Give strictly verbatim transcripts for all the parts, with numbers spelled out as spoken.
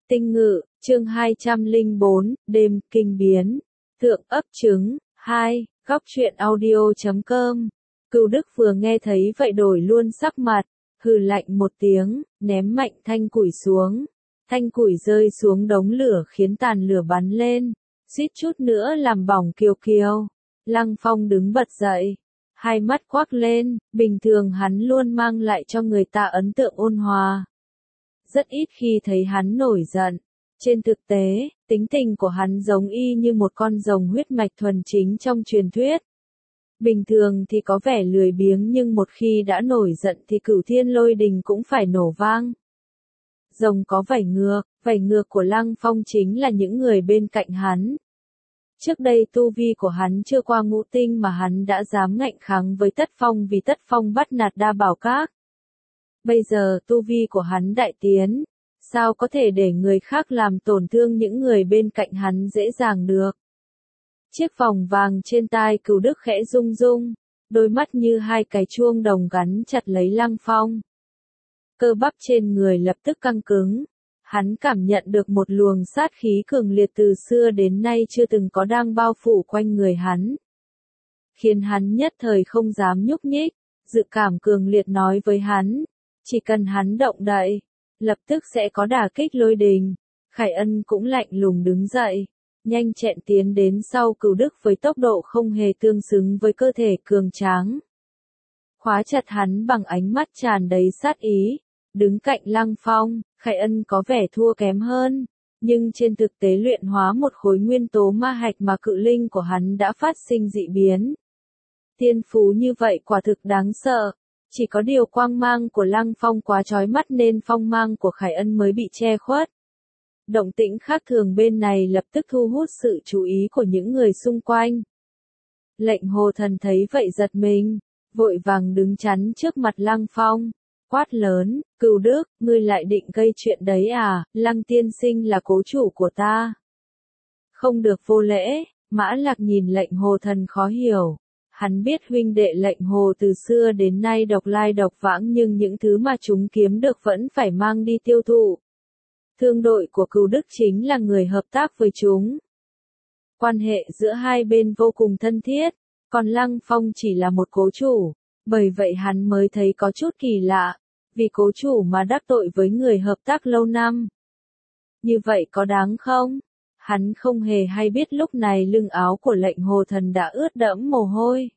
Tinh Ngự, chương hai trăm lẻ bốn, đêm kinh biến. Thượng ấp trứng, hai, góc truyện audio chấm com. Cửu Đức vừa nghe thấy vậy đổi luôn sắc mặt, hừ lạnh một tiếng, ném mạnh thanh củi xuống. Thanh củi rơi xuống đống lửa khiến tàn lửa bắn lên, suýt chút nữa làm bỏng Kiều Kiều. Lăng Phong đứng bật dậy, hai mắt quắc lên, bình thường hắn luôn mang lại cho người ta ấn tượng ôn hòa. Rất ít khi thấy hắn nổi giận. Trên thực tế, tính tình của hắn giống y như một con rồng huyết mạch thuần chính trong truyền thuyết. Bình thường thì có vẻ lười biếng nhưng một khi đã nổi giận thì cửu thiên lôi đình cũng phải nổ vang. Rồng có vảy ngược, vảy ngược của Lăng Phong chính là những người bên cạnh hắn. Trước đây tu vi của hắn chưa qua ngũ tinh mà hắn đã dám ngạnh kháng với Tất Phong vì Tất Phong bắt nạt Đa Bảo Các. Bây giờ tu vi của hắn đại tiến, sao có thể để người khác làm tổn thương những người bên cạnh hắn dễ dàng được. Chiếc vòng vàng trên tai Cửu Đức khẽ rung rung, đôi mắt như hai cái chuông đồng gắn chặt lấy Lăng Phong. Cơ bắp trên người lập tức căng cứng, hắn cảm nhận được một luồng sát khí cường liệt từ xưa đến nay chưa từng có đang bao phủ quanh người hắn. Khiến hắn nhất thời không dám nhúc nhích, dự cảm cường liệt nói với hắn. Chỉ cần hắn động đậy, lập tức sẽ có đả kích lôi đình. Khải Ân cũng lạnh lùng đứng dậy, nhanh chẹn tiến đến sau Cửu Đức với tốc độ không hề tương xứng với cơ thể cường tráng. Khóa chặt hắn bằng ánh mắt tràn đầy sát ý, đứng cạnh Lăng Phong, Khải Ân có vẻ thua kém hơn, nhưng trên thực tế luyện hóa một khối nguyên tố ma hạch mà cự linh của hắn đã phát sinh dị biến. Tiên phú như vậy quả thực đáng sợ. Chỉ có điều quang mang của Lăng Phong quá chói mắt nên phong mang của Khải Ân mới bị che khuất. Động tĩnh khác thường bên này lập tức thu hút sự chú ý của những người xung quanh. Lệnh Hồ Thần thấy vậy giật mình, vội vàng đứng chắn trước mặt Lăng Phong, quát lớn, Cửu Đức, ngươi lại định gây chuyện đấy à, Lăng tiên sinh là cố chủ của ta. Không được vô lễ, Mã Lạc nhìn Lệnh Hồ Thần khó hiểu. Hắn biết huynh đệ Lệnh Hồ từ xưa đến nay độc lai độc vãng nhưng những thứ mà chúng kiếm được vẫn phải mang đi tiêu thụ. Thương đội của Cửu Đức chính là người hợp tác với chúng. Quan hệ giữa hai bên vô cùng thân thiết, còn Lăng Phong chỉ là một cố chủ, bởi vậy hắn mới thấy có chút kỳ lạ, vì cố chủ mà đắc tội với người hợp tác lâu năm. Như vậy có đáng không? Hắn không hề hay biết lúc này lưng áo của Lệnh Hồ Thần đã ướt đẫm mồ hôi.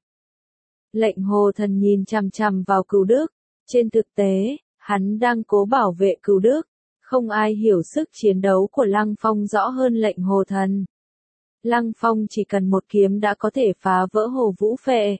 Lệnh Hồ Thần nhìn chằm chằm vào Cửu Đức, trên thực tế, hắn đang cố bảo vệ Cửu Đức, không ai hiểu sức chiến đấu của Lăng Phong rõ hơn Lệnh Hồ Thần. Lăng Phong chỉ cần một kiếm đã có thể phá vỡ Hồ Vũ Phệ.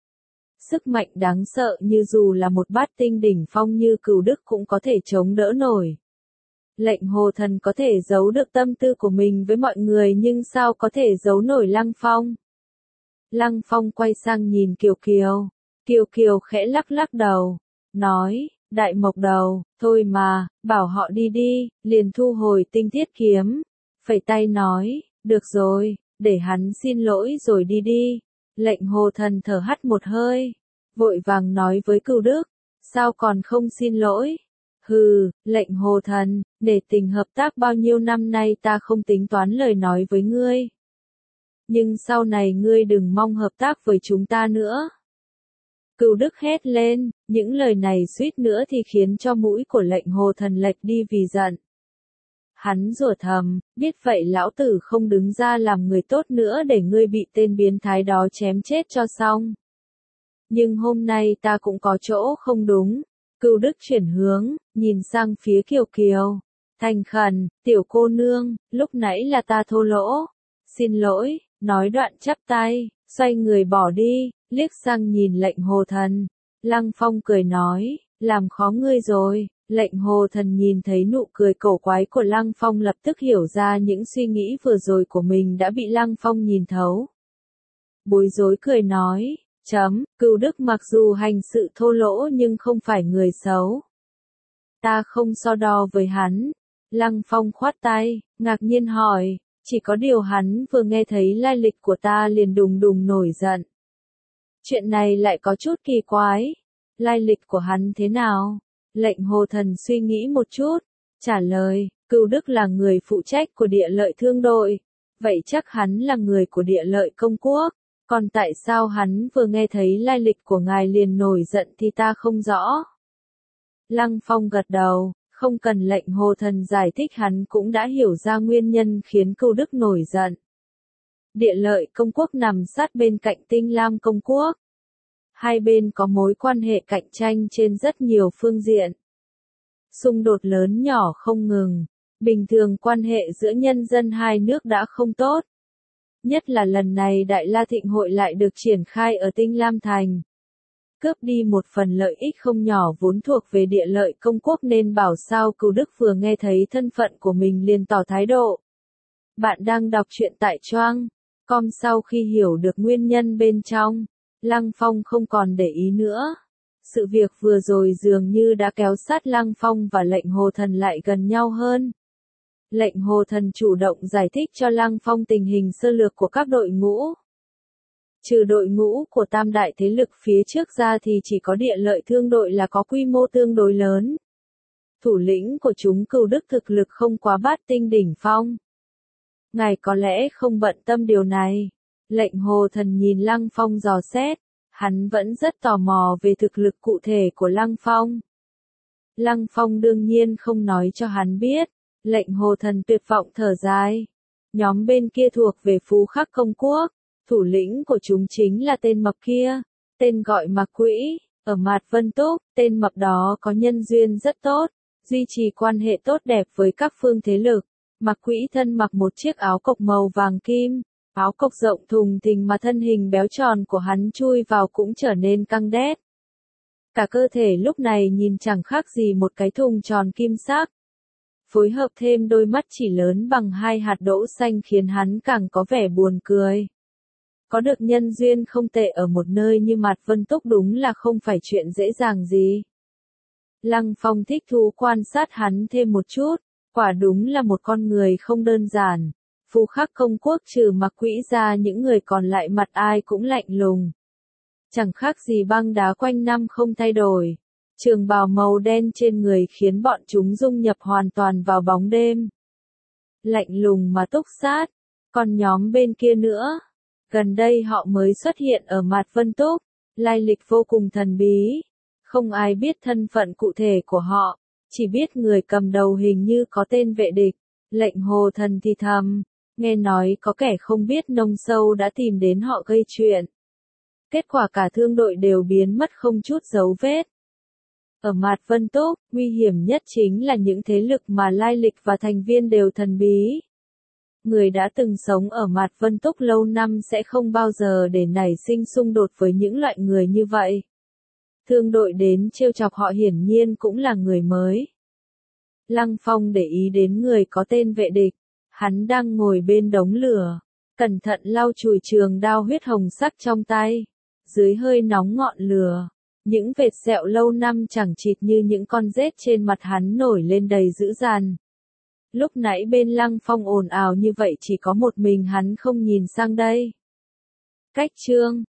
Sức mạnh đáng sợ như dù là một bát tinh đỉnh phong như Cửu Đức cũng có thể chống đỡ nổi. Lệnh Hồ Thần có thể giấu được tâm tư của mình với mọi người nhưng sao có thể giấu nổi Lăng Phong. Lăng Phong quay sang nhìn Kiều Kiều. Kiều Kiều khẽ lắc lắc đầu, nói, Đại Mộc Đầu, thôi mà, bảo họ đi đi, liền thu hồi tinh thiết kiếm. Phẩy tay nói, được rồi, để hắn xin lỗi rồi đi đi. Lệnh Hồ Thần thở hắt một hơi, vội vàng nói với Cửu Đức, sao còn không xin lỗi? Hừ, Lệnh Hồ Thần, để tình hợp tác bao nhiêu năm nay ta không tính toán lời nói với ngươi. Nhưng sau này ngươi đừng mong hợp tác với chúng ta nữa. Cửu Đức hét lên, những lời này suýt nữa thì khiến cho mũi của Lệnh Hồ Thần lệch đi vì giận. Hắn rủa thầm, biết vậy lão tử không đứng ra làm người tốt nữa để ngươi bị tên biến thái đó chém chết cho xong. Nhưng hôm nay ta cũng có chỗ không đúng. Cửu Đức chuyển hướng, nhìn sang phía Kiều Kiều. Thành khẩn, tiểu cô nương, lúc nãy là ta thô lỗ. Xin lỗi, nói đoạn chắp tay, xoay người bỏ đi, liếc sang nhìn Lệnh Hồ Thần. Lăng Phong cười nói, làm khó ngươi rồi. Lệnh Hồ Thần nhìn thấy nụ cười cổ quái của Lăng Phong lập tức hiểu ra những suy nghĩ vừa rồi của mình đã bị Lăng Phong nhìn thấu. Bối rối cười nói, chấm, Cửu Đức mặc dù hành sự thô lỗ nhưng không phải người xấu. Ta không so đo với hắn. Lăng Phong khoát tay, ngạc nhiên hỏi, chỉ có điều hắn vừa nghe thấy lai lịch của ta liền đùng đùng nổi giận. Chuyện này lại có chút kỳ quái. Lai lịch của hắn thế nào? Lệnh Hồ Thần suy nghĩ một chút, trả lời, Cưu Đức là người phụ trách của Địa Lợi Thương đội, vậy chắc hắn là người của Địa Lợi Công Quốc, còn tại sao hắn vừa nghe thấy lai lịch của ngài liền nổi giận thì ta không rõ. Lăng Phong gật đầu, không cần lệnh Hồ Thần giải thích hắn cũng đã hiểu ra nguyên nhân khiến Cưu Đức nổi giận. Địa Lợi Công Quốc nằm sát bên cạnh Tinh Lam Công Quốc. Hai bên có mối quan hệ cạnh tranh trên rất nhiều phương diện. Xung đột lớn nhỏ không ngừng, bình thường quan hệ giữa nhân dân hai nước đã không tốt. Nhất là lần này Đại La Thịnh Hội lại được triển khai ở Tinh Lam Thành. Cướp đi một phần lợi ích không nhỏ vốn thuộc về Địa Lợi Công Quốc nên bảo sao Cưu Đức vừa nghe thấy thân phận của mình liền tỏ thái độ. Bạn đang đọc truyện tại Choang chấm com. Sau khi hiểu được nguyên nhân bên trong, Lăng Phong không còn để ý nữa. Sự việc vừa rồi dường như đã kéo sát Lăng Phong và lệnh Hồ Thần lại gần nhau hơn. Lệnh Hồ Thần chủ động giải thích cho Lăng Phong tình hình sơ lược của các đội ngũ. Trừ đội ngũ của tam đại thế lực phía trước ra thì chỉ có Địa Lợi Thương đội là có quy mô tương đối lớn. Thủ lĩnh của chúng Cưu Đức thực lực không quá bát tinh đỉnh phong. Ngài có lẽ không bận tâm điều này. Lệnh Hồ Thần nhìn Lăng Phong dò xét, hắn vẫn rất tò mò về thực lực cụ thể của Lăng Phong. Lăng Phong đương nhiên không nói cho hắn biết, lệnh Hồ Thần tuyệt vọng thở dài. Nhóm bên kia thuộc về Phú Khắc Công Quốc, thủ lĩnh của chúng chính là tên mập kia, tên gọi Mạc Quỹ, ở Mạt Vân Túc, tên mập đó có nhân duyên rất tốt, duy trì quan hệ tốt đẹp với các phương thế lực. Mạc Quỹ thân mặc một chiếc áo cộc màu vàng kim. Áo cộc rộng thùng thình mà thân hình béo tròn của hắn chui vào cũng trở nên căng đét. Cả cơ thể lúc này nhìn chẳng khác gì một cái thùng tròn kim sắc. Phối hợp thêm đôi mắt chỉ lớn bằng hai hạt đỗ xanh khiến hắn càng có vẻ buồn cười. Có được nhân duyên không tệ ở một nơi như Mạt Vân Túc đúng là không phải chuyện dễ dàng gì. Lăng Phong thích thú quan sát hắn thêm một chút, quả đúng là một con người không đơn giản. Phú Khắc Công Quốc trừ Mạc Quỹ ra những người còn lại mặt ai cũng lạnh lùng. Chẳng khác gì băng đá quanh năm không thay đổi. Trường bào màu đen trên người khiến bọn chúng dung nhập hoàn toàn vào bóng đêm. Lạnh lùng mà túc sát. Còn nhóm bên kia nữa. Gần đây họ mới xuất hiện ở Mạt Vân Túc. Lai lịch vô cùng thần bí. Không ai biết thân phận cụ thể của họ. Chỉ biết người cầm đầu hình như có tên Vệ Địch. Lệnh Hồ Thần thì thầm. Nghe nói có kẻ không biết nông sâu đã tìm đến họ gây chuyện. Kết quả cả thương đội đều biến mất không chút dấu vết. Ở Mạt Vân Túc, nguy hiểm nhất chính là những thế lực mà lai lịch và thành viên đều thần bí. Người đã từng sống ở Mạt Vân Túc lâu năm sẽ không bao giờ để nảy sinh xung đột với những loại người như vậy. Thương đội đến trêu chọc họ hiển nhiên cũng là người mới. Lăng Phong để ý đến người có tên Vệ Địch. Hắn đang ngồi bên đống lửa, cẩn thận lau chùi trường đao huyết hồng sắc trong tay. Dưới hơi nóng ngọn lửa, những vệt sẹo lâu năm chẳng chịt như những con rết trên mặt hắn nổi lên đầy dữ dằn. Lúc nãy bên Lăng Phong ồn ào như vậy chỉ có một mình hắn không nhìn sang đây. Cách chương